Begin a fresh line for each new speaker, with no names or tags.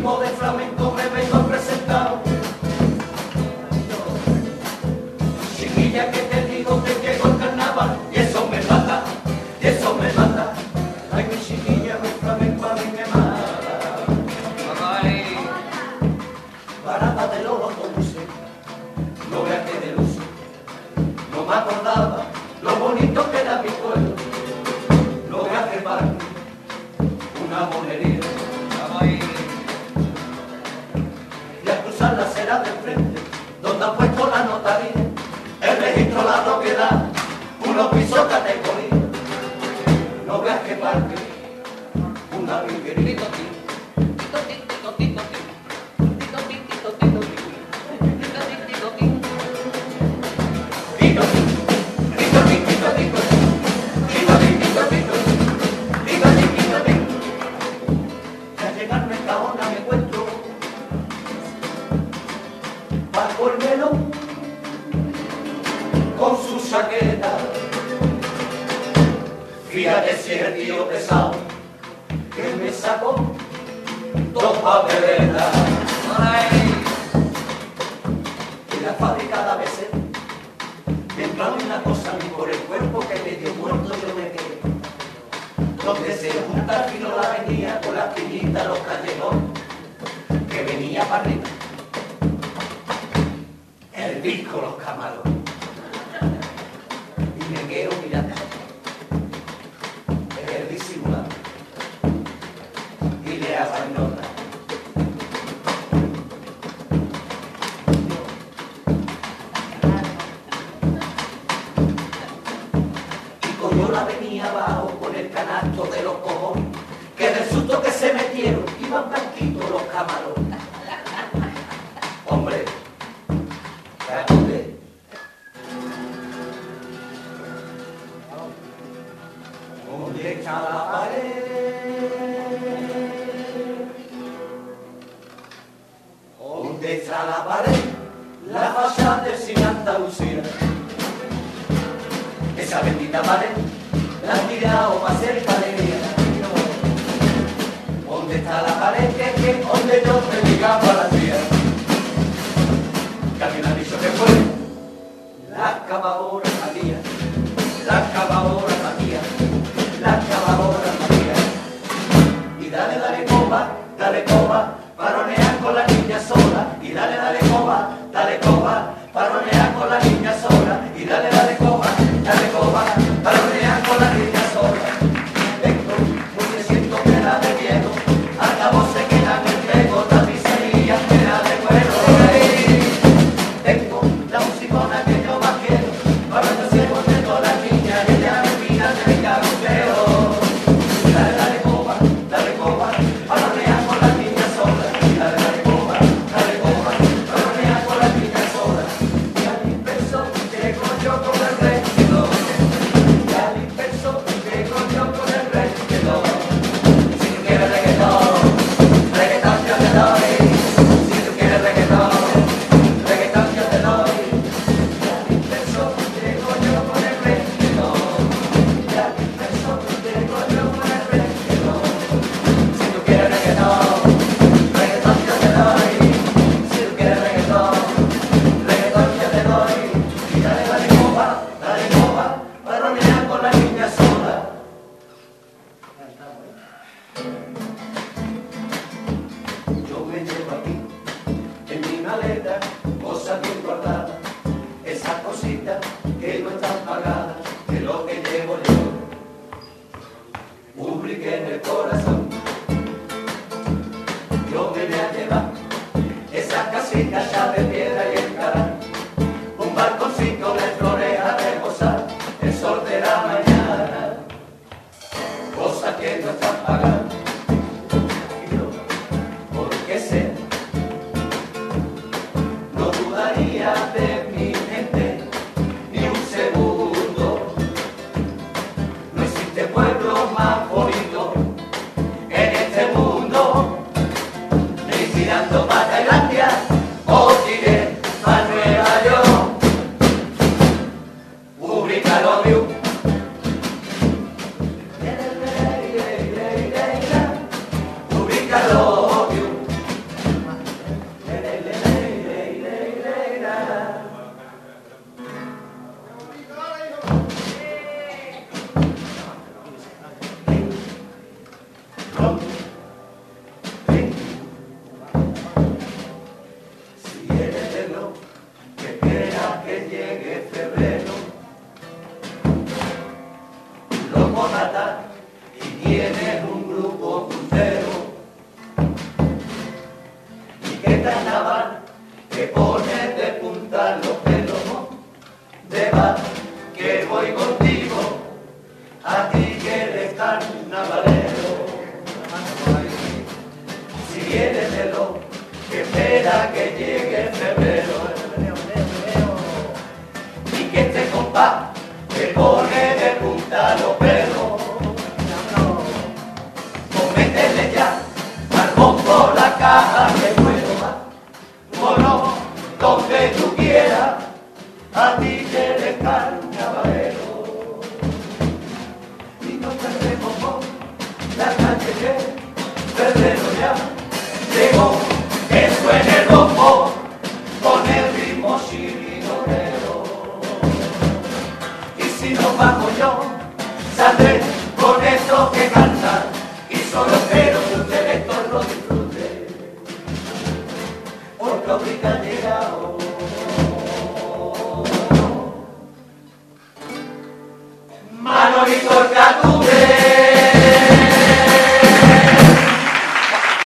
ritmo de flamenco me vengo presentado. Chiquilla, que te digo que llegó el carnaval y eso me mata, y eso me mata. Ay, mi chiquilla, mi flamenco a mí me mata. Parada de los autobuses, no veas que de luz, no me acordaba lo bonito que era mi pueblo. No veas que parque, una monería. Y al cruzar la acera de frente, donde han puesto la notaría, el registro, la propiedad, unos pisos categoría. No veas que parque, una virguería. Con su chaqueta, fíjate si es el tío pesado que me sacó dos papeletas. Y la fábrica de ABC me entraba una cosa a mí por el cuerpo que medio muerto yo me quedé. Donde se junta el filo la avenida con las piñitas, los callejones, que venía para arriba el disco, los camarones. Y me quiero mirar, el disimulado, y le hago el nota. Y coño la venía abajo con el canasto de los cojones, que del susto que se metieron iban blanquitos los camarones. Hombre, ¿dónde está la pared? ¿Dónde está la pared? La fachada del cine Andalucía. Esa bendita pared la han tirado para hacer galería. ¿Dónde está la pared? Que donde yo predicaba a la tía. Que alguien ha dicho que fue la cavadora María, la cavadora María, la cavadora María. Y dale, dale coba, paronear con la niña sola. Y dale coba, paronear con la niña sola. Y dale coba, paronear con la niña sola. Tengo porque siento que la de miedo, al cabo se queda en el pego, tapicería que la de cuero. Tengo la musicona que yo más quiero, para que se monte con la niña, ella me mira de mi cabecero. Dale coba, paronear con la niña sola. Y dale coba, paronear con la niña sola. Y a mi peso llego yo con el rey. María, llegó